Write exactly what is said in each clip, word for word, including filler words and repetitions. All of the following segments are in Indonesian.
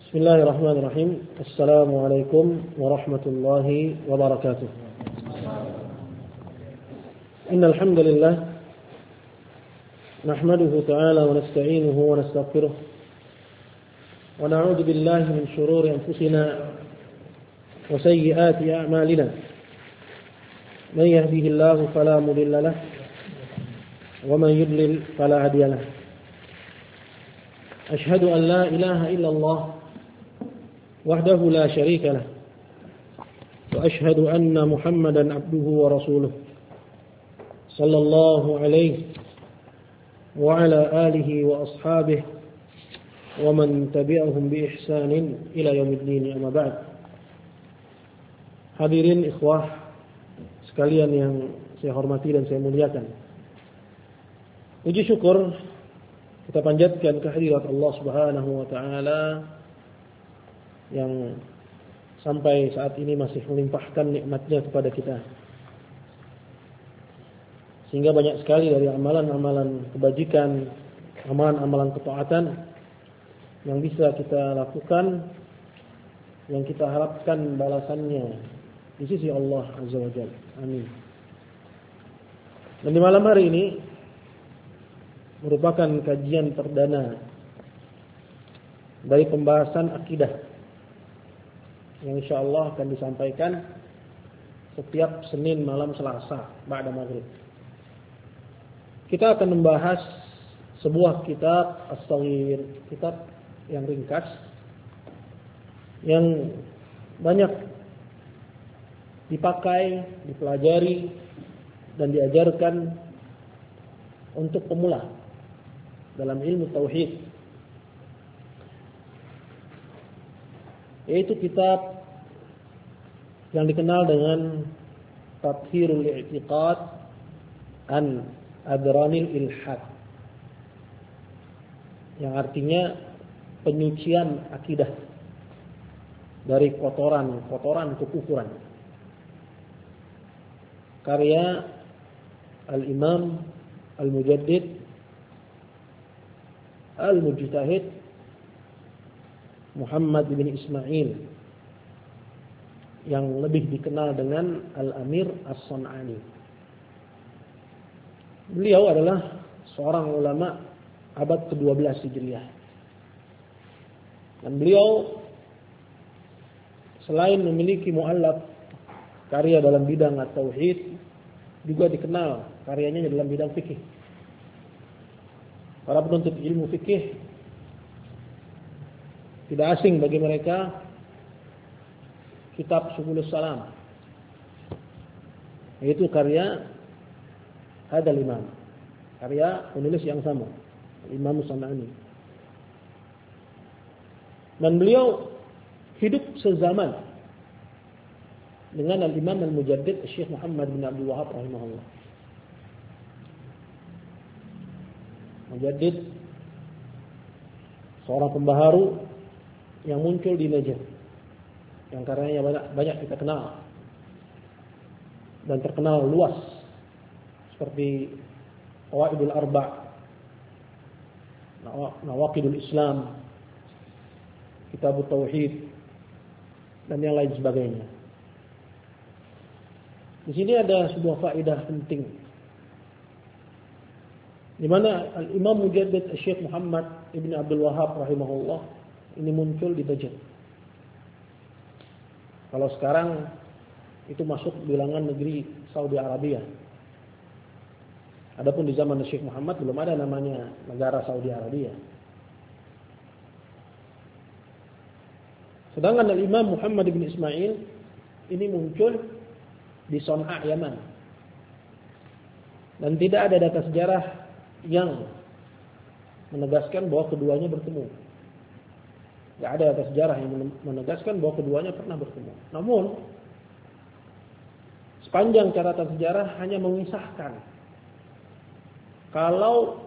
Bismillahirrahmanirrahim. Assalamualaikum warahmatullahi wabarakatuh. Innal hamdalillah nahmaduhu ta'ala wa nasta'inuhu wa nastaghfiruh wa na'udzu billahi min shururi anfusina wa sayyiati a'malina. Man yahdihillahu fala mudilla lahu wa man yudlil fala hadiya lahu. Ashhadu an la ilaha illallah وحده لا شريك له وأشهد أن محمدا عبده ورسوله صلى الله عليه وعلى آله وأصحابه ومن تبعهم بإحسان إلى يوم الدين أما بعد. Hadirin ikhwah sekalian yang saya hormati dan saya muliakan, puji syukur kita panjatkan kehadirat Allah Subhanahu wa taala yang sampai saat ini masih melimpahkan nikmatnya kepada kita, sehingga banyak sekali dari amalan-amalan kebajikan, amalan-amalan ketaatan yang bisa kita lakukan, yang kita harapkan balasannya di sisi Allah Azza wa Jalla. Amin. Dan di malam hari ini merupakan kajian perdana dari pembahasan akidah yang insyaallah akan disampaikan setiap Senin malam Selasa ba'da maghrib. Kita akan membahas sebuah kitab as-saghir, kitab yang ringkas yang banyak dipakai, dipelajari dan diajarkan untuk pemula dalam ilmu tauhid, yaitu kitab yang dikenal dengan Tathhirul I'tiqad an Adranil Ilhad, yang artinya penyucian akidah dari kotoran-kotoran kekufuran, karya Al-Imam Al-Mujaddid Al-Mujtahid Muhammad bin Ismail, yang lebih dikenal dengan Al-Amir As-San'ani. Beliau adalah seorang ulama abad kedua belas Hijriah. Dan beliau selain memiliki mu'allaf karya dalam bidang at-tauhid, juga dikenal karyanya dalam bidang fikih. Para penuntut ilmu fikih tidak asing bagi mereka kitab Subulus Salam, yaitu karya Hadal Imam, karya penulis yang sama, Imam San'ani. Dan beliau hidup sezaman dengan Al-Imam Al-Mujaddid Syekh Muhammad bin Abdul Wahhab rahimahullah. Mujaddid seorang pembaharu yang muncul di Najd, yang karyanya banyak, banyak kita kenal dan terkenal luas, seperti Qawaidul Arba', Nawaqidul Islam, Kitabut Tauhid, dan yang lain sebagainya. Di sini ada sebuah faedah penting, di mana Al-Imam Mujaddid Syekh Muhammad ibn Abdul Wahhab rahimahullah ini muncul di Najd. Kalau sekarang itu masuk bilangan negeri Saudi Arabia. Adapun di zaman Syekh Muhammad belum ada namanya negara Saudi Arabia. Sedangkan Al-Imam Muhammad bin Ismail ini muncul di Son'a, Yaman. Dan tidak ada data sejarah yang menegaskan bahwa keduanya bertemu. Tidak ada data sejarah yang menegaskan bahwa keduanya pernah bertemu. Namun sepanjang catatan sejarah hanya mengisahkan kalau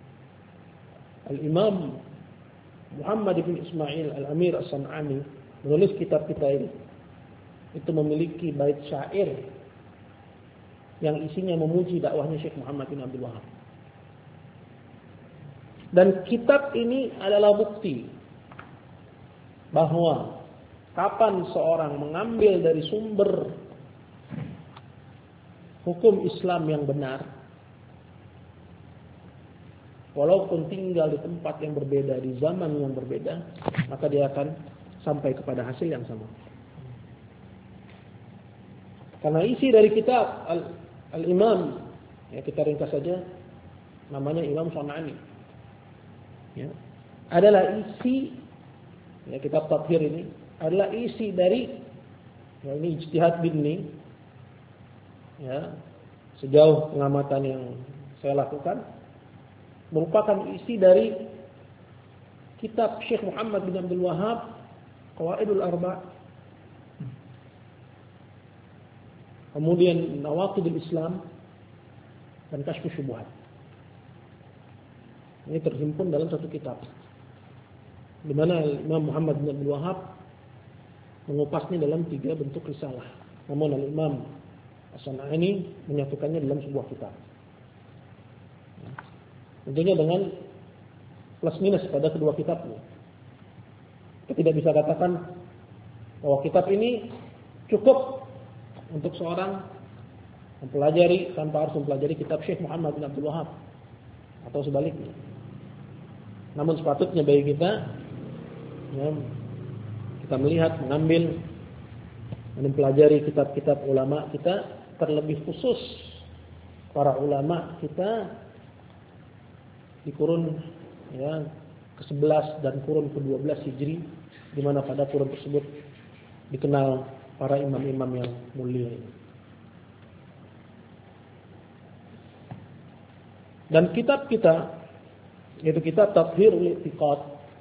Al-Imam Muhammad bin Ismail Al-Amir As-San'ani menulis kitab kita ini, itu memiliki bait syair yang isinya memuji dakwahnya Syekh Muhammad bin Abdul Wahhab. Dan kitab ini adalah bukti bahwa kapan seorang mengambil dari sumber hukum Islam yang benar, walaupun tinggal di tempat yang berbeda, di zaman yang berbeda, maka dia akan sampai kepada hasil yang sama. Karena isi dari kitab Al- Al-Imam, ya kita ringkas saja, namanya Imam San'ani, ya, adalah isi, ya kitab Tathhir ini adalah isi dari, ya ini ijtihad binni, ya sejauh pengamatan yang saya lakukan, merupakan isi dari kitab Syekh Muhammad bin Abdul Wahhab, Qawaidul Arba', kemudian Nawaqidul Islam, dan Kashfus Syubhat. Ini terhimpun dalam satu kitab, di mana Imam Muhammad bin Abdul Wahhab mengupasnya dalam tiga bentuk risalah. Namun Al-Imam As-San'ani menyatukannya dalam sebuah kitab. Tentunya dengan plus minus pada kedua kitabnya. Kita tidak bisa katakan bahwa kitab ini cukup untuk seorang mempelajari tanpa harus mempelajari kitab Syekh Muhammad bin Abdul Wahhab, atau sebaliknya. Namun sepatutnya bagi kita, ya, kita melihat, mengambil, mempelajari kitab-kitab ulama kita, terlebih khusus para ulama kita di kurun, ya, ke sebelas dan kurun ke dua belas Hijri, di mana pada kurun tersebut dikenal para imam-imam yang mulia ini. Dan kitab kita, yaitu kitab Tathhirul I'tiqad,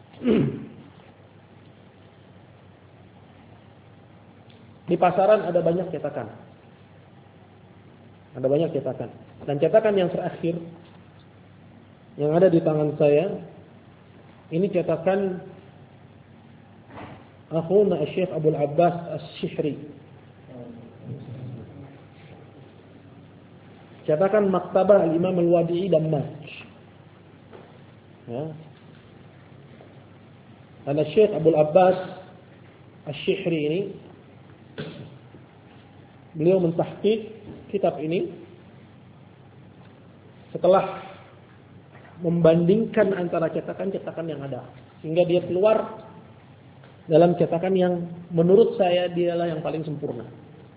di pasaran ada banyak cetakan. Ada banyak cetakan. Dan cetakan yang terakhir yang ada di tangan saya, ini cetakan akhuna Syekh Abdul Abbas Asy-Syihri. Cetakan Maktabah Al-Imam Al-Wadi'i Dammaj. Ya. Dan Syekh Abdul Abbas Asy-Syihri ini, beliau mentahqiq kitab ini setelah membandingkan antara cetakan-cetakan yang ada, sehingga dia keluar dalam cetakan yang menurut saya dialah yang paling sempurna.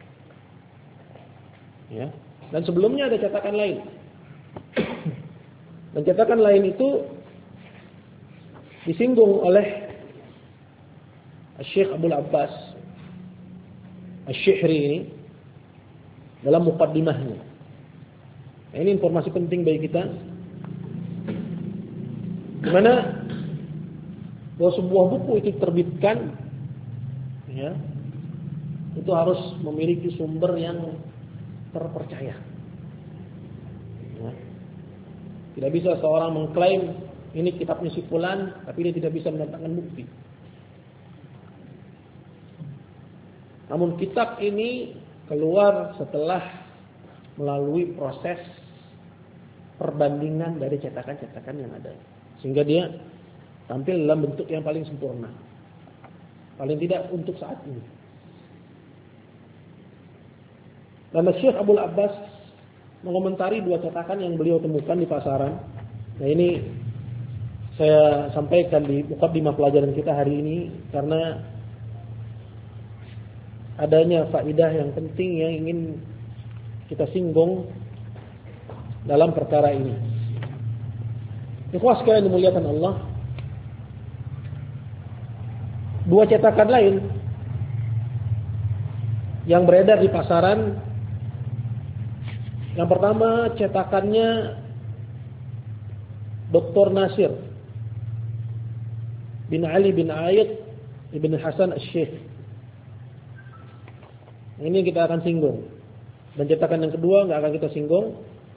Ya. Dan sebelumnya ada cetakan lain. Dan cetakan lain itu disinggung oleh Syekh Abdul Abbas Asy-Syihri ini dalam muqaddimahnya. Nah, ini informasi penting bagi kita, di mana bahwa sebuah buku itu diterbitkan, ya, itu harus memiliki sumber yang terpercaya. Ya. Tidak bisa seorang mengklaim ini kitabnya si fulan, tapi dia tidak bisa mendatangkan bukti. Namun kitab ini keluar setelah melalui proses perbandingan dari cetakan-cetakan yang ada, sehingga dia tampil dalam bentuk yang paling sempurna, paling tidak untuk saat ini. Dan Syekh Abdul Abbas mengomentari dua cetakan yang beliau temukan di pasaran. Nah, ini saya sampaikan di muqaddimah pelajaran kita hari ini karena adanya faidah yang penting yang ingin kita singgung dalam perkara ini. Ikhwas sekalian dimuliakan Allah, dua cetakan lain yang beredar di pasaran, yang pertama cetakannya Doktor Nasir bin Ali bin Aid Ibn Hasan Asy-Syaikh. Ini kita akan singgung. Dan cetakan yang kedua nggak akan kita singgung.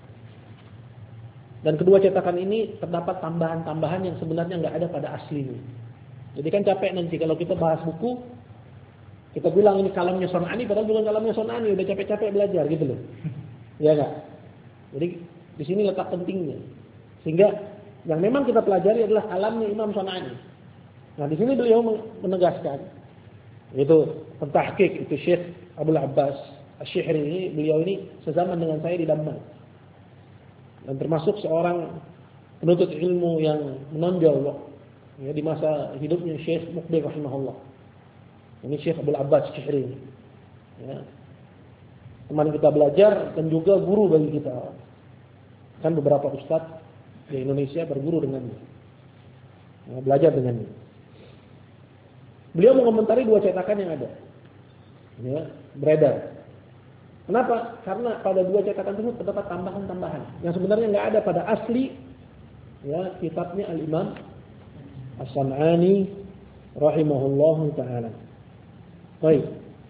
Dan kedua cetakan ini terdapat tambahan-tambahan yang sebenarnya nggak ada pada aslinya. Jadi kan capek nanti kalau kita bahas buku, kita bilang ini kalamnya San'ani, padahal bukan kalamnya San'ani, udah capek-capek belajar gitu loh. Ya nggak? Jadi di sini letak pentingnya. Sehingga yang memang kita pelajari adalah kalamnya Imam San'ani. Nah, di sini beliau menegaskan, itu pentahqiq itu Syekh Abdul Abbas Asy-Syihri ini, beliau ini sezaman dengan saya di Damman. Dan termasuk seorang penuntut ilmu yang menonjol ya, di masa hidupnya Syekh Muqbil rahimahullah. Ini Syekh Abdul Abbas Asy-Syihri. Ya. Teman kita belajar dan juga guru bagi kita. Kan beberapa ustadz di Indonesia berguru dengannya. Ya, belajar dengannya. Beliau mengomentari dua cetakan yang ada. Ya, beredar. Kenapa? Karena pada dua cetakan tersebut terdapat tambahan-tambahan yang sebenarnya nggak ada pada asli ya kitabnya Al-Imam As-San'ani rahimahullahu taala. Baik.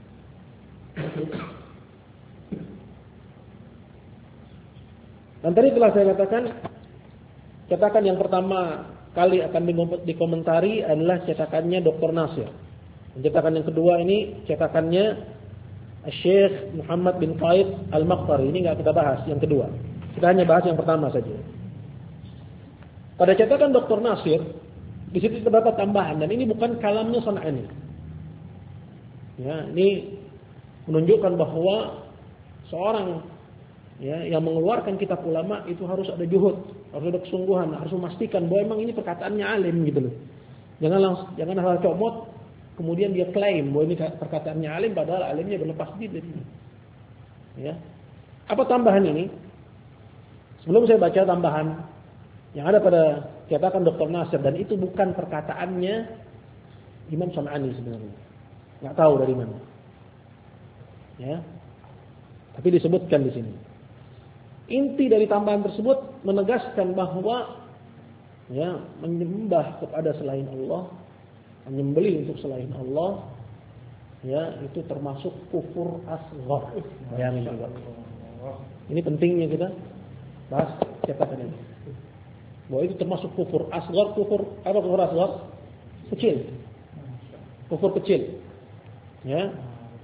Dan tadi telah saya katakan, cetakan yang pertama kali akan dikomentari adalah cetakannya doktor Nasir. Dan cetakan yang kedua ini cetakannya Syekh Muhammad bin Qaid Al-Maqtari. Ini enggak kita bahas yang kedua. Kita hanya bahas yang pertama saja. Pada cetakan doktor Nasir, di situ terdapat tambahan dan ini bukan kalamnya San'ani. Ya, ini menunjukkan bahwa seorang ya, yang mengeluarkan kitab ulama itu harus ada juhud, harus ada kesungguhan, harus memastikan bahwa memang ini perkataannya alim gitu loh. Jangan langsung, jangan hal comot kemudian dia klaim bahwa ini perkataannya alim padahal alimnya berlepas diri. Ya. Apa tambahan ini? Sebelum saya baca tambahan yang ada pada cetakan doktor Nasir, dan itu bukan perkataannya Imam San'ani sebenarnya. Enggak tahu dari mana. Ya. Tapi disebutkan di sini. Inti dari tambahan tersebut menegaskan bahwa ya, menyembah kepada selain Allah, menyembelih untuk selain Allah, ya itu termasuk kufur asghar. Bayangin juga. Ini pentingnya kita bahas cetakan ini. Bahwa itu termasuk kufur asghar. Kufur apa kufur asghar? Kecil. Kufur kecil. Ya.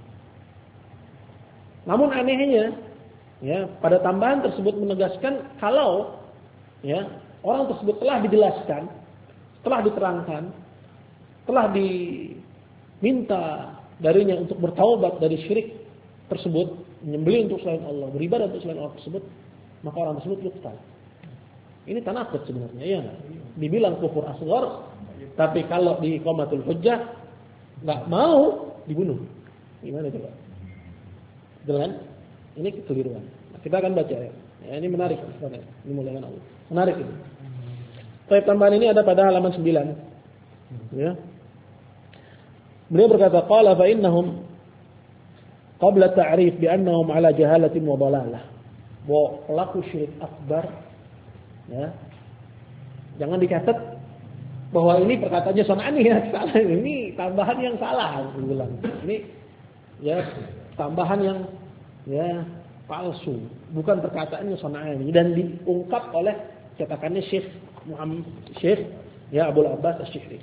Namun anehnya, ya, pada tambahan tersebut menegaskan kalau ya, orang tersebut telah dijelaskan, telah diterangkan, telah diminta darinya untuk bertaubat dari syirik tersebut, menyembelih untuk selain Allah, beribadah untuk selain Allah tersebut, maka orang tersebut yuqtal. Ini tanaqud sebenarnya, ya. Dibilang kufur asghar, tapi kalau di iqamatul hujjah enggak mau dibunuh. Gimana coba? Jelas? Ini kekeliruan. Nah, kita akan baca ya. Ya, ini menarik sebenarnya. Ini muliakan Allah. Menarik ini. Baik, tambahan ini ada pada halaman sembilan. Ya. Beliau berkata, qala fa innahum qabla ta'rif bi annahum ala jahalatin wa dalalah. Bahwa pelaku syirik akbar, ya. Jangan dicatat bahwa ini perkataannya San'ani ya, salah. Ini tambahan yang salah, bilang. Ini ya tambahan yang ya palsu, bukan perkataannya San'ani, dan diungkap oleh cetakannya Syekh Muhammad Syekh ya Abdul Abbas Asy-Syihri.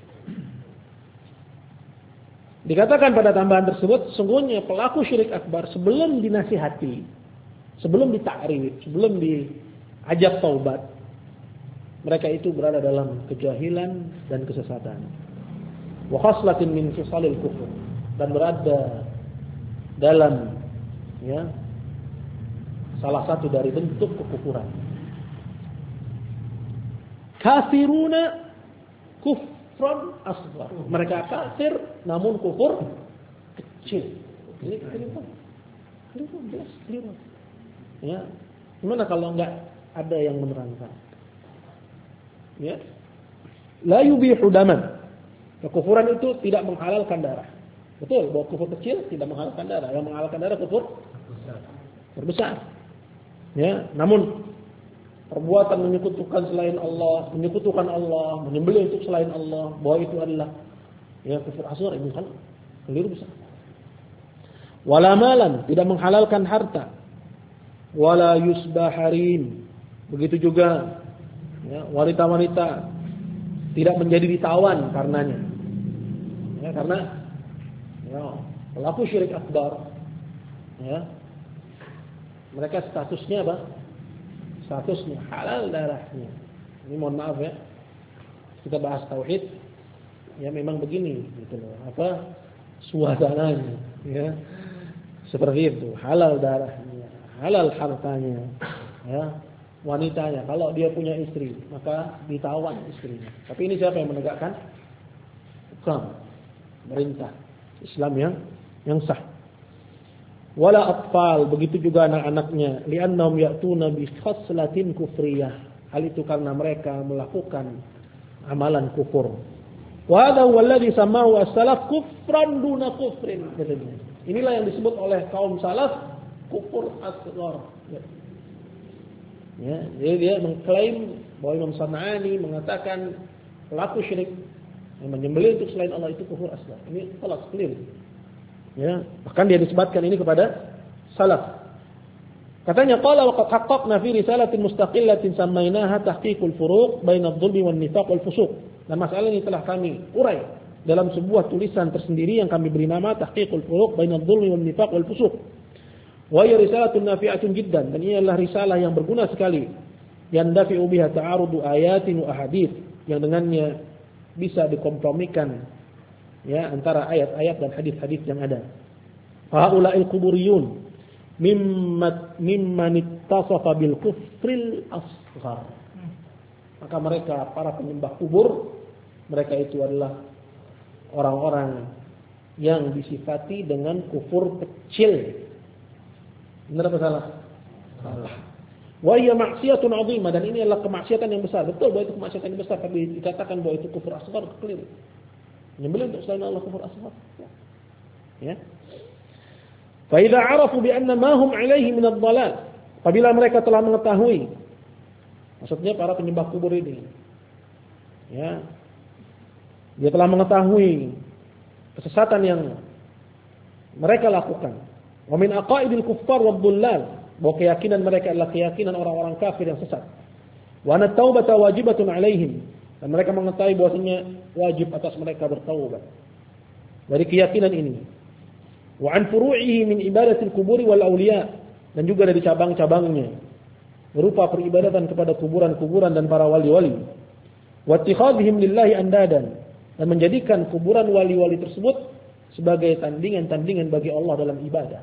Dikatakan pada tambahan tersebut, sungguhnya pelaku syirik akbar sebelum dinasihati, sebelum ditakrif, sebelum diajak taubat, mereka itu berada dalam kejahilan dan kesesatan. Wa khaslatin min khisalil kufur, dan berada dalam ya salah satu dari bentuk kekufuran. Kafiruna kufran asghar. Mereka kafir namun kufur kecil. Ini keliru. Keliru jelas keliru. Ya. Gimana kalau enggak ada yang menerangkan? Ya. La yubihu daman. Kekufuran itu tidak menghalalkan darah. Betul, bahwa kufur kecil tidak menghalalkan darah. Yang menghalalkan darah kufur besar. Berbesar. Ya, namun perbuatan menyekutukan selain Allah, menyekutukan Allah, menyembelih untuk selain Allah, bahwa itu adalah ya kufur asghar, itu kan keliru besar. Wala malan, tidak menghalalkan harta. Wala yusbah harim. Begitu juga ya, wanita-wanita tidak menjadi ditawan karenanya. Ya, karena ya, pelaku syirik akbar, ya, mereka statusnya apa? Statusnya halal darahnya. Ini mohon maaf ya, kita bahas tauhid, ya memang begini gitu loh. Apa suasananya ya. Seperti itu, halal darahnya, halal hartanya, ya, wanitanya. Kalau dia punya istri, maka ditawan istrinya. Tapi ini siapa yang menegakkan? Hukum, perintah Islam yang yang sah. Wala atfal, begitu juga anak-anaknya, li'annahum ya'tuna bi khaslatin kufriyah. Hal itu karena mereka melakukan amalan kufur. Wa hadha huwa alladhi samahu as-salaf kufran duna kufrin, katanya. Inilah yang disebut oleh kaum salaf kufur asghar. Ya. Ya, jadi dia mengklaim bahwa Imam San'ani mengatakan pelaku syirik yang menyembelih untuk selain Allah itu kufur asghar. Ini salah clear. Ya, bahkan dia disebutkan ini kepada salaf. Katanya qala wa qad haqqaqna fi risalatin mustaqillatin sammaynaha tahqiqul furuq baina adh-dhulmi wan nifaq wal fusuq. Dan masalah ini telah kami urai dalam sebuah tulisan tersendiri yang kami beri nama Tahqiqul Furuq baina adh-dhulmi wan nifaq wal fusuq. Wa hiya risalatun nafi'atun jiddan, dan ini adalah risalah yang berguna sekali. Yang dafi'u biha ta'arudu ayatin wa ahadits, yang dengannya bisa dikompromikan ya antara ayat-ayat dan hadis-hadis yang ada. Fa haula'il quburiyun mimma mimman ittasafa bil kufril asghar. Maka mereka para penyembah kubur, mereka itu adalah orang-orang yang disifati dengan kufur kecil. Benar apa salah? Salah. Wa hiya maksiatun 'azimah, dan ini adalah kemaksiatan yang besar. Betul bahwa itu kemaksiatan yang besar, tapi dikatakan bahwa itu kufur asghar, keliru. Menyembelih untuk selain Allah kufur asghar. Ya. Fa idza 'arafu bi anna ma hum 'alaihi min ad-dhalal. Apabila mereka telah mengetahui, maksudnya para penyembah kubur ini, ya, dia telah mengetahui kesesatan yang mereka lakukan. Wa min aqaidil kuffar wad dhullal, bahwa keyakinan mereka adalah keyakinan orang-orang kafir yang sesat. Wa anat taubata wajibatun alaihim, dan mereka mengetahui bahwasanya wajib atas mereka bertaubat. Dari keyakinan ini. Wa an furu'ihi min ibadatil kuburi wal awliya, dan juga dari cabang-cabangnya berupa peribadatan kepada kuburan-kuburan dan para wali-wali. Wa ittikhadhihim lillahi andadan, dan menjadikan kuburan wali-wali tersebut sebagai tandingan-tandingan bagi Allah dalam ibadah.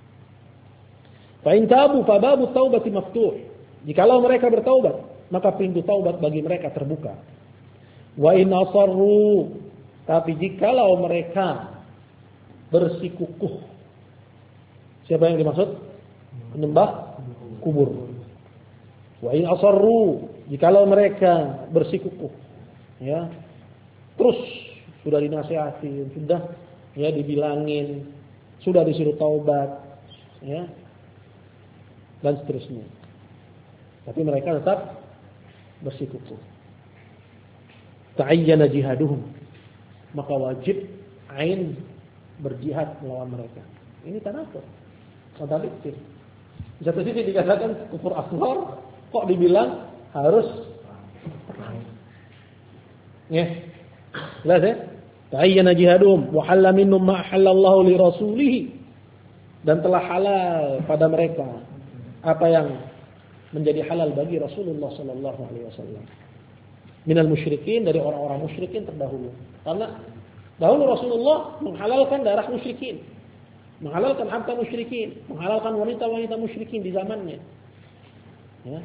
Fa in tabu fa babu taubati maftuh. Jikalau mereka bertaubat, maka pintu taubat bagi mereka terbuka. Wa in asarru, tapi jikalau mereka bersikukuh. Siapa yang dimaksud? Penyembah kubur. Wa in asarru, jikalau mereka bersikukuh, ya, terus sudah dinasihati, sudah ya dibilangin, sudah disuruh taubat, ya, dan seterusnya, tapi mereka tetap bersikukuh. Ta'ayyana jihaduhum, maka wajib ain berjihad melawan mereka. Ini tanafur, kontradiktif. Di satu sisi dikatakan kufur asghar, kok dibilang harus perang. Ya, jelas ya? Ta'ayyana jihaduhum wa halla minhum ma halallahu li rasulih, dan telah halal pada mereka apa yang menjadi halal bagi Rasulullah sallallahu alaihi wasallam. Minal musyrikin, dari orang-orang musyrikin terdahulu. Karena dahulu Rasulullah menghalalkan darah musyrikin, menghalalkan harta musyrikin, menghalalkan wanita-wanita musyrikin di zamannya. Ya.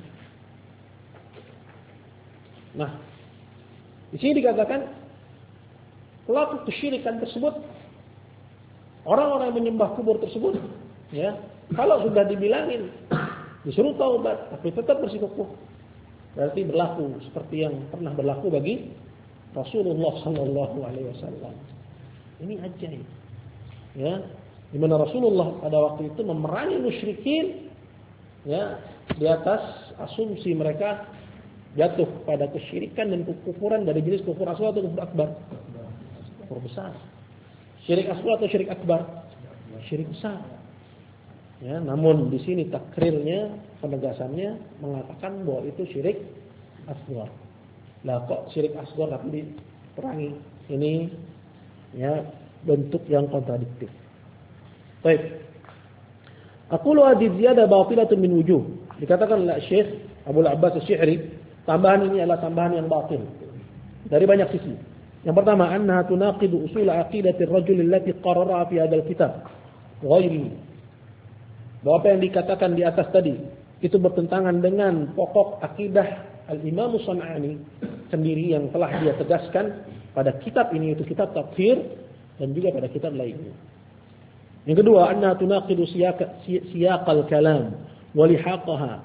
Nah, di sini dikatakan pelaku kesyirikan tersebut, orang-orang yang menyembah kubur tersebut, ya, kalau sudah dibilangin disuruh taubat tapi tetap bersikukuh, berarti berlaku seperti yang pernah berlaku bagi Rasulullah sallallahu alaihi wasallam. Ini ajaib. Ya, di mana Rasulullah pada waktu itu memerangi musyrikin, ya, di atas asumsi mereka jatuh pada kesyirikan dan kekufuran dari jenis kufur asghar atau kufur akbar. Kufur besar. Syirik asghar atau syirik akbar? Syirik besar. Ya, namun di sini takrirnya, penegasannya mengatakan bahwa itu syirik asghar. Lah kok syirik asghar tapi diperangi? Ini ya bentuk yang kontradiktif. Baik. Aqulu hadhihi ziyadah batilatun min wujuh. Dikatakan oleh Syekh Abu Al-Abbas Asy-Syi'ri, tambahan ini adalah tambahan yang batil dari banyak sisi. Yang pertama, annaha tunaqidu usul aqidati ar-rajul allati qarrara fi hadzal kitab. Ghairi. Bahwa apa yang dikatakan di atas tadi itu bertentangan dengan pokok akidah Al-Imam Shan'ani sendiri yang telah dia tegaskan pada kitab ini, yaitu kitab Tathhir, dan juga pada kitab lainnya. Yang kedua, annaha tunaqidu siyaqal kalam wa lihaqaha.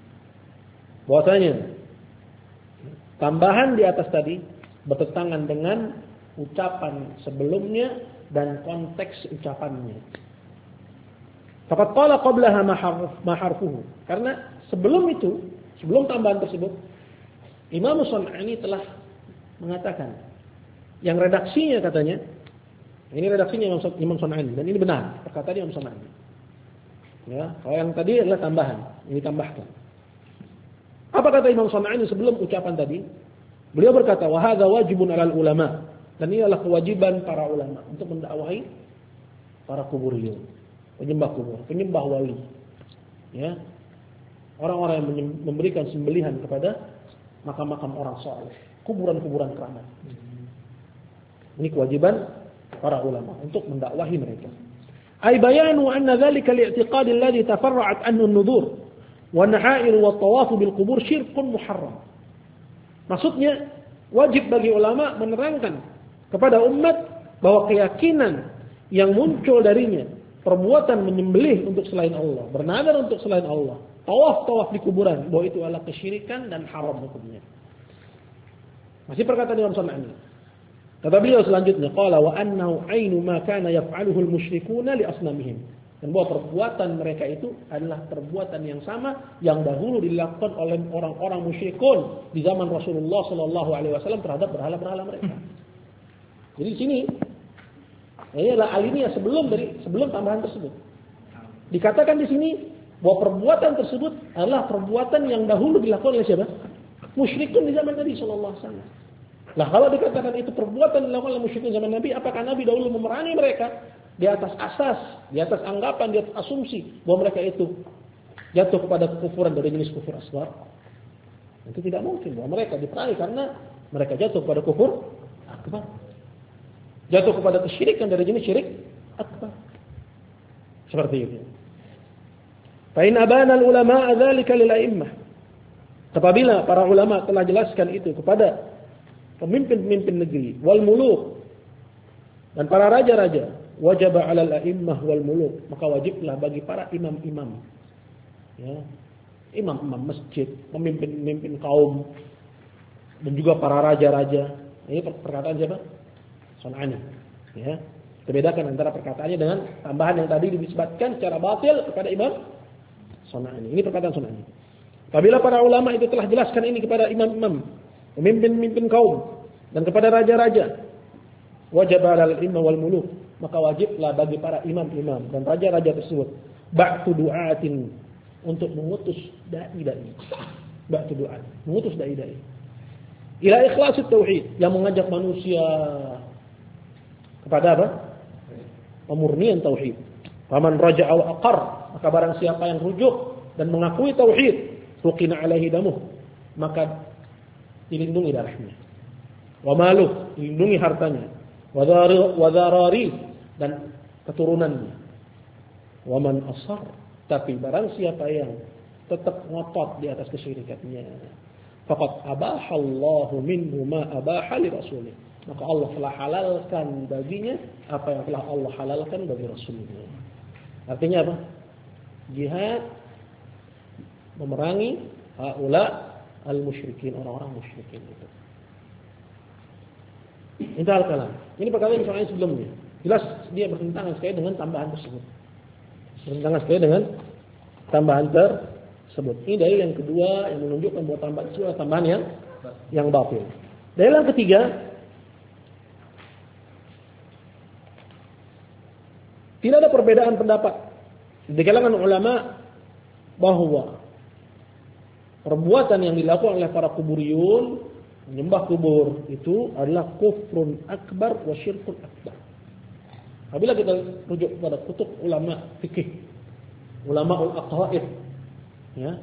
Bahwasanya tambahan di atas tadi bertentangan dengan ucapan sebelumnya dan konteks ucapannya. Faqad qala qablaha ma harfuhu. Karena sebelum itu, sebelum tambahan tersebut, Imam Shan'ani telah mengatakan yang redaksinya katanya, ini redaksinya Imam Shan'ani dan ini benar, perkataan Imam Shan'ani. Ya, kalau yang tadi adalah tambahan, ini tambahkan. Apa kata Imam Shan'ani sebelum ucapan tadi? Beliau berkata, wa hadza wajibun 'alal ulama. Dan ini adalah kewajiban para ulama untuk mendakwahi para kuburiyun, penyembah kubur, penyembah wali. Ya. Orang-orang yang memberikan sembelihan kepada makam-makam orang saleh, kuburan-kuburan keramat. Ini kewajiban para ulama untuk mendakwahi mereka. Ay bayanu anna dzalika li'tiqad alladhi tafarra'at anhu an-nudur wa an-naha'ir wa at-tawaf bil qubur syirkun muharram. Maksudnya wajib bagi ulama menerangkan kepada umat bahwa keyakinan yang muncul darinya, perbuatan menyembelih untuk selain Allah, bernadar untuk selain Allah, tawaf-tawaf di kuburan, bahwa itu adalah kesyirikan dan haram hukumnya. Masih perkataan Imam Shan'ani. Kata beliau selanjutnya, qala wa annahu ainu ma kana yaf'aluhu al-musyrikuuna li asnamihim. Dan bahwa perbuatan mereka itu adalah perbuatan yang sama yang dahulu dilakukan oleh orang-orang musyrikun di zaman Rasulullah sallallahu alaihi wasallam terhadap berhala-berhala mereka. Jadi di sini ini adalah alinea sebelum dari sebelum tambahan tersebut. Dikatakan di sini bahwa perbuatan tersebut adalah perbuatan yang dahulu dilakukan oleh siapa? Musyrikun di zaman Nabi sallallahu alaihi wasallam. Nah, kalau dikatakan itu perbuatan dilakukan oleh musyrikun zaman Nabi, apakah Nabi dahulu memerangi mereka di atas asas, di atas anggapan, di atas asumsi bahwa mereka itu jatuh kepada kekufuran dari jenis kufur asghar? Itu tidak mungkin bahwa mereka diperangi karena mereka jatuh kepada kufur akbar. Jatuh kepada kesyirikan dari jenis syirik akbar. Seperti itu. Fa in abana al-ulama dzalika lil a'immah. Apabila para ulama telah jelaskan itu kepada pemimpin-pemimpin negeri wal muluk dan para raja-raja, wajib 'alal a'immah wal muluk, maka wajiblah bagi para imam-imam, ya, imam-imam masjid, pemimpin-pemimpin kaum, dan juga para raja-raja. Ini perkataan siapa? Shan'ani. Ya, kita bedakan antara perkataannya dengan tambahan yang tadi disebutkan secara batil kepada Imam Shan'ani. Ini perkataan Shan'ani. Apabila para ulama itu telah jelaskan ini kepada imam-imam, pemimpin-pemimpin kaum, dan kepada raja-raja, wajib 'alal a'immah wal muluk, maka wajiblah bagi para imam-imam dan raja-raja tersebut ba'tu du'atin, untuk mengutus dai-dai. Ba'tu du'at, mengutus dai-dai ila ikhlasit tauhid, yang mengajak manusia kepada apa? Pemurnian tauhid. Faman raja'a wa aqar, maka barang siapa yang rujuk dan mengakui tauhid, ruqina alaihi damuh, maka dilindungi darahnya. Wa maluh, dilindungi hartanya. Wa dharari, dan keturunannya. Wa man asar, tapi barang siapa yang tetap ngotot di atas kesyirikannya, faqad abahallahu minhu ma abaha li rasulih, maka Allah telah halalkan baginya apa yang telah Allah halalkan bagi Rasulnya. Artinya apa? Jihad memerangi haula al-musyrikin, orang-orang musyrikin itu. Intahal kalam. Ini perkataan soalnya sebelumnya. Jelas dia bertentangan sekali dengan tambahan tersebut. Bertentangan sekali dengan tambahan tersebut. Ini dalil yang kedua yang menunjukkan bahwa tambahan itu adalah tambahan yang yang batil. Dalil yang ketiga, tidak ada perbedaan pendapat di kalangan ulama bahwa perbuatan yang dilakukan oleh para kuburiyun, menyembah kubur, itu adalah kufrun akbar wa syirkun akbar. Apabila kita rujuk kepada kutub ulama fikih, ulama ul-aqaid, ya,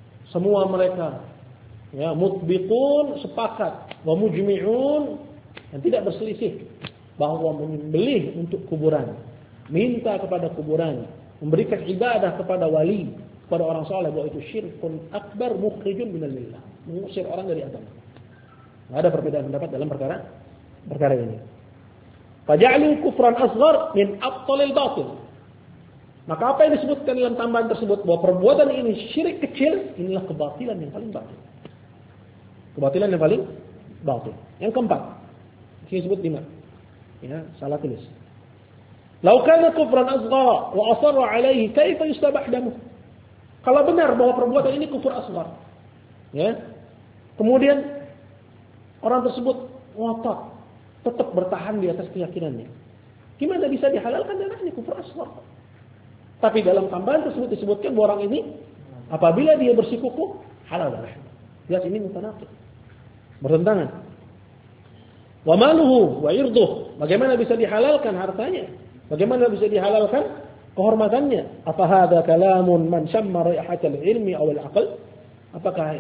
semua mereka, ya, mutbiqun, sepakat, wa mujmi'un, dan tidak berselisih bahwa menyembelih untuk kuburan, minta kepada kuburan, memberikan ibadah kepada wali, kepada orang saleh, bahwa itu syirkun akbar mukhrijun minal millah, mengusir orang dari agama. Tidak ada perbedaan pendapat dalam perkara perkara ini. Faja'alul kufran asghar min abtalil batil. Maka apa yang disebutkan dalam tambahan tersebut, bahwa perbuatan ini syirik kecil, inilah kebatilan yang paling batil. Kebatilan yang paling batil. Yang keempat, ini disebut lima. Ya, salah tulis. Lau kana kufran asghar wa asarra alaihi kaifa yustabah damuh. Kalau benar bahwa perbuatan ini kufur asghar, ya, kemudian orang tersebut ngotot tetap bertahan di atas keyakinannya, gimana bisa dihalalkan darahnya? Kufur asghar. Tapi dalam tambahan tersebut disebutkan bahwa orang ini apabila dia bersikukuh halal darahnya. Lihat, ini mutanaqid, bertentangan. Wa maluhu wa irduh, bagaimana bisa dihalalkan hartanya? Bagaimana bisa dihalalkan kehormatannya? Apa hadza kalamun man shamma raihatal ilmi aw al aql? Apakah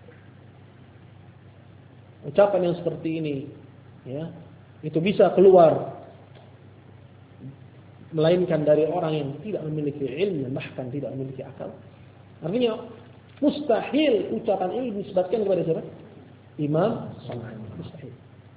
ucapan yang seperti ini, ya, itu bisa keluar melainkan dari orang yang tidak memiliki ilmu, bahkan tidak memiliki akal? Artinya mustahil ucapan ini disebutkan kepada siapa? Imam San'ani. Mustahil.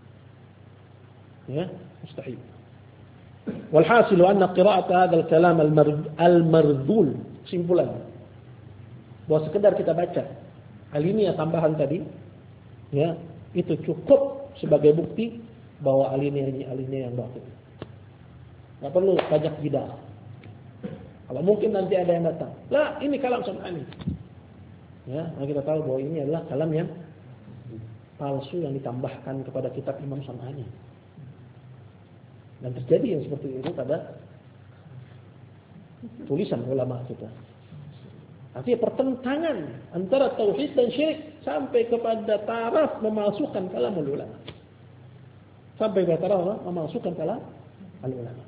Ya, mustahil. Walhasil anna qira'at hadzal kalam al-mardul, kesimpulan bahwa sekedar kita baca alinea tambahan tadi, ya, itu cukup sebagai bukti bahwa alinea ini alinea yang batil. Enggak perlu banyak bidah. Kalau mungkin nanti ada yang datang, lah ini kalam San'ani, ya, nah kita tahu bahwa ini adalah kalam yang palsu yang ditambahkan kepada kitab Imam San'ani. Dan terjadi yang seperti itu pada tulisan ulama kita. Artinya pertentangan antara tauhid dan syirik sampai kepada taraf memasukkan kalamul ulama. Sampai kepada taraf memasukkan kalam al-ulama.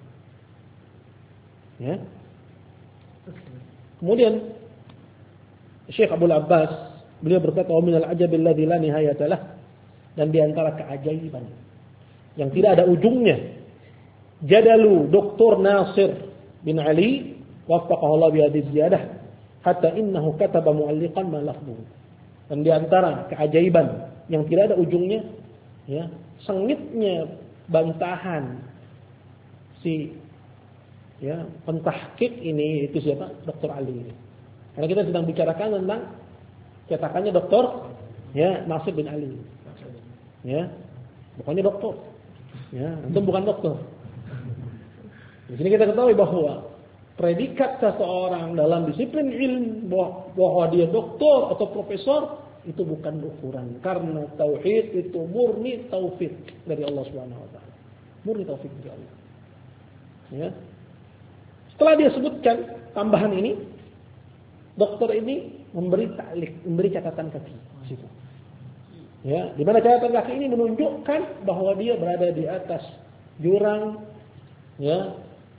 Ya. Kemudian Syekh Abdul Abbas, beliau berkata, "Wa minal ajabil ladzi la nihayata lah." Dan di antara keajaiban yang tidak ada ujungnya, jadalu Doktor Nasir bin Ali waffaqahu Allah bi hadhihi ziyadah hatta innahu kataba mu'alliqan ma lafdhuhu. Dan di antara keajaiban yang tidak ada ujungnya, ya, sengitnya bantahan si, ya, pentahqiq ini, itu siapa? Doktor Ali ini. Karena kita sedang bicarakan tentang cetakannya Doktor, ya, Nasir bin Ali. Ya. Pokoknya doktor. Ya, itu bukan doktor. Di sini kita ketahui bahwa predikat seseorang dalam disiplin ilmu bahwa, bahwa dia doktor atau profesor itu bukan ukuran, karena tauhid itu murni taufik dari Allah Subhanahu wa taala. Murni taufik dari Allah. Ya. Setelah dia sebutkan tambahan ini, dokter ini memberi ta'liq, memberi catatan kaki di situ. Ya, di mana catatan kaki ini menunjukkan bahwa dia berada di atas jurang, ya,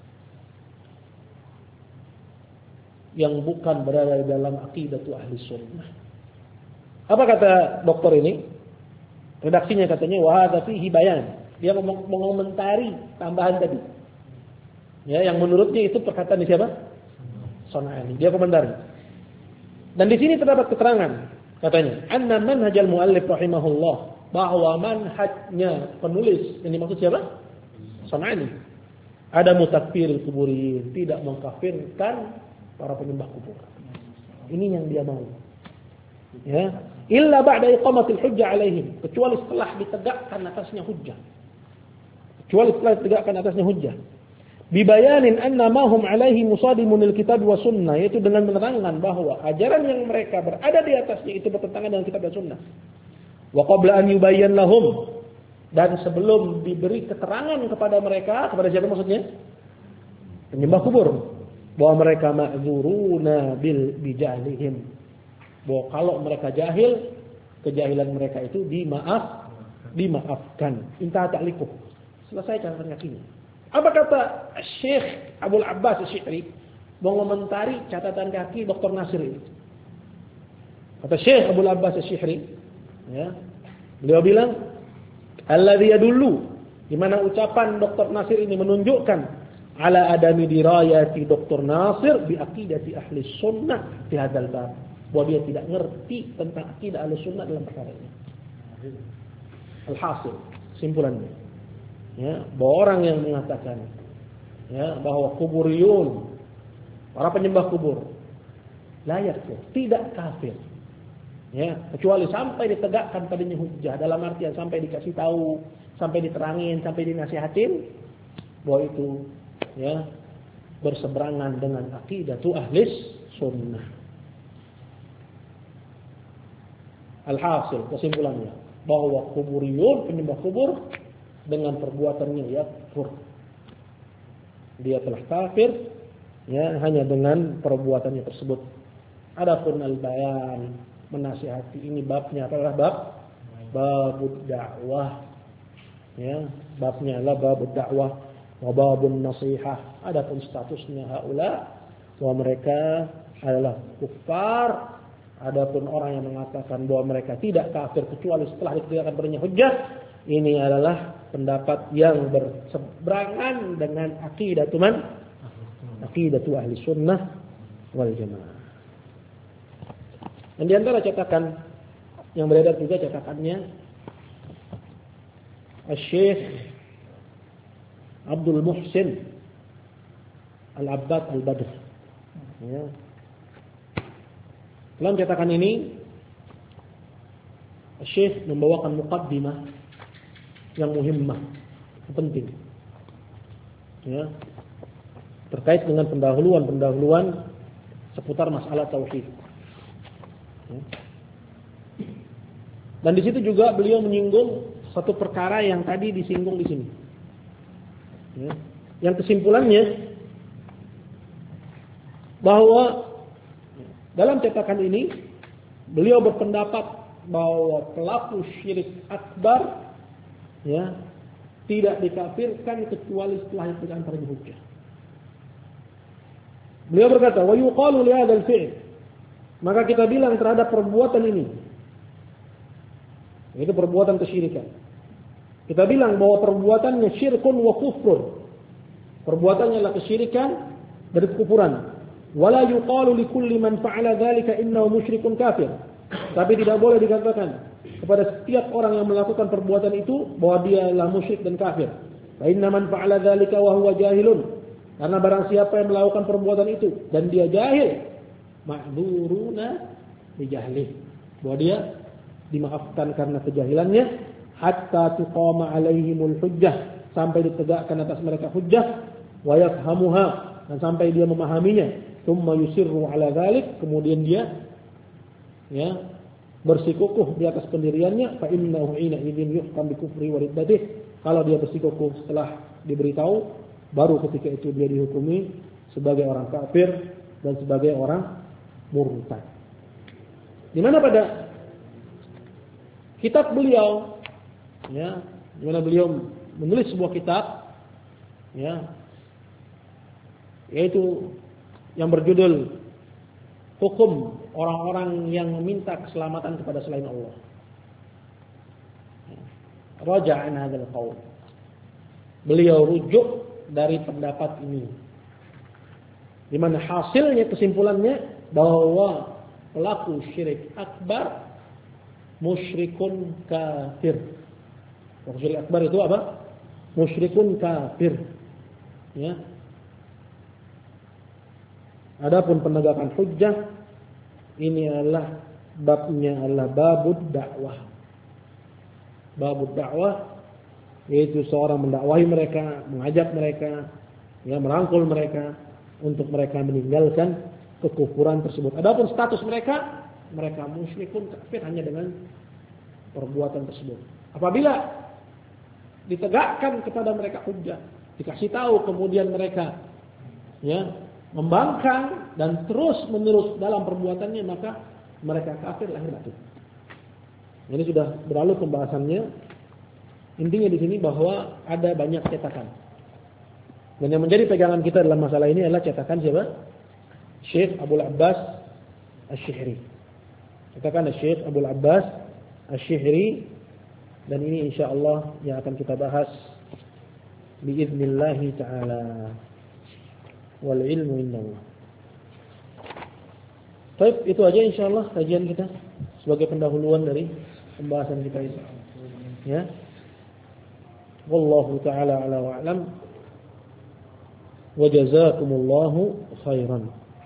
yang bukan berada di dalam aqidatu ahli sunnah. Apa kata dokter ini? Redaksinya katanya wa hadza fihi bayan. Dia mengomentari tambahan tadi. Ya, yang menurutnya itu perkataan siapa? San'ani. Dia komentari. Dan di sini terdapat keterangan, katanya, anna manhajal muallif rahimahullah, bahwa manhajnya penulis, yang dimaksud siapa? San'ani. Ada mutakfir kuburin, tidak mengkafirkan para penyembah kubur. Ini yang dia mau. Ya, illa ba'da iqamatil hujjah alaihim, kecuali setelah ditegakkan atasnya hujjah. Kecuali setelah ditegakkan atasnya hujjah. Bibayanin anna ma hum alaihi musadimun lil kitab wa sunnah, yaitu dengan menerangkan bahwa ajaran yang mereka berada di atasnya itu bertentangan dengan kitab dan sunnah. Wa qabla an yubayyan lahum, dan sebelum diberi keterangan kepada mereka, kepada siapa maksudnya? Penyembah kubur, bahwa mereka ma'dzuruna bil bijahlihim, bahwa kalau mereka jahil, kejahilan mereka itu dimaaf, dimaafkan. Intah ta'liquh. Selesai catatan kakinya. Apa kata Syekh Abdul Abbas Asy-Syi'ri mengomentari catatan kaki Doktor Nasir ini? Kata Syekh Abdul Abbas Asy-Syi'ri, ya, beliau bilang, alladzi yadullu Di mana ucapan Doktor Nasir ini menunjukkan ala adami dirayati Doktor Nasir bi aqidati ahli sunnah fi hadzal bab. Bahwa dia tidak ngerti tentang akidah ahli sunnah dalam perkara ini. Alhasil, kesimpulannya, ya, bahwa orang yang mengatakan, ya, bahwa kuburiyun, para penyembah kubur, layak tidak kafir, ya, kecuali sampai ditegakkan padanya hujjah, dalam artian sampai dikasih tahu, sampai diterangin, sampai dinasihatin bahwa itu, ya, berseberangan dengan aqidatu ahlis sunnah. Alhasil, kesimpulannya, bahwa kuburiyun, penyembah kubur, dengan perbuatannya ya kufur. Dia telah kafir, ya, hanya dengan perbuatannya tersebut. Adapun al-bayan, menasihati, ini babnya adalah bab babud dakwah, ya, babnya adalah babud dakwah wa babun nasihah. Adapun statusnya haula, bahwa mereka adalah kufar. Adapun orang yang mengatakan bahwa mereka tidak kafir kecuali setelah ditegakkan padanya hujjah, ini adalah pendapat yang berseberangan dengan aqidatu man? Aqidatu ahli sunnah wal jamaah. Dan di antara cetakan yang beredar juga cetakannya Syekh Abdul Muhsin Al-Abbad Al-Badr, ya. Dalam cetakan ini Syekh membawakan muqaddimah yang muhimmah, penting, ya, terkait dengan pendahuluan-pendahuluan seputar masalah tauhid. Ya. Dan di situ juga beliau menyinggung satu perkara yang tadi disinggung di sini. Ya. Yang kesimpulannya bahwa dalam cetakan ini beliau berpendapat bahwa pelaku syirik akbar, ya, tidak dikafirkan kecuali setelah ditegakkan padanya hujjah. Beliau berkata, wa yuqalu li hadzal fi'l, maka kita bilang terhadap perbuatan ini, itu perbuatan kesyirikan, kita bilang bahwa perbuatannya syirkun wa kufrun, perbuatannya adalah kesyirikan dan kekufuran. Wala yuqalu likulli man fa'ala dzalika innahu musyrikun kafir. Tapi tidak boleh dikatakan kepada setiap orang yang melakukan perbuatan itu bahwa dia adalah musyrik dan kafir. Fa inna man fa'ala dzalika wa huwa jahilun. Karena barang siapa yang melakukan perbuatan itu dan dia jahil, ma'dzuruna bi jahli. Bahwa dia dimaafkan karena kejahilannya, hatta tuqama alaihimul hujjah, sampai ditegakkan atas mereka hujjah, wa yafhamuha, dan sampai dia memahaminya. Tsumma yusirru ala dzalik, kemudian dia, ya, bersikukuh di atas pendiriannya. Fa innahu ina idzin yuhkam bi kufri wa riddatihi. Kalau dia bersikukuh setelah diberitahu, baru ketika itu dia dihukumi sebagai orang kafir dan sebagai orang murtad. Di mana pada kitab beliau, ya, di mana beliau menulis sebuah kitab, ya, yaitu yang berjudul Hukum Orang-orang yang Meminta Keselamatan kepada Selain Allah. Raja'an hadzal qaul. Beliau rujuk dari pendapat ini, di mana hasilnya, kesimpulannya bahwa pelaku syirik akbar musyrikun kafir. Pelaku syirik akbar itu apa? Musyrikun kafir, ya. Adapun penegakan hujjah, ini adalah babnya adalah babud dakwah. Babud dakwah, yaitu seorang mendakwahi mereka, mengajak mereka, ya, merangkul mereka untuk mereka meninggalkan kekufuran tersebut. Adapun status mereka, mereka musyrikun kafir hanya dengan perbuatan tersebut. Apabila ditegakkan kepada mereka hujjah, dikasih tahu, kemudian mereka, ya, membangkang dan terus menerus dalam perbuatannya, maka mereka kafir lahir batin. Ini sudah berlalu pembahasannya. Intinya di sini bahwa ada banyak cetakan. Dan yang menjadi pegangan kita dalam masalah ini adalah cetakan siapa? Syekh Abdul Abbas Asy-Syihri. Cetakan Syekh Abdul Abbas Asy-Syihri, dan ini insyaallah yang akan kita bahas biiznillah taala. Wal ilmu indallah. Baik, itu aja insyaallah kajian kita sebagai pendahuluan dari pembahasan kita ini. Ya. Wallahu taala ala wa alam. Wa jazakumullahu khairan.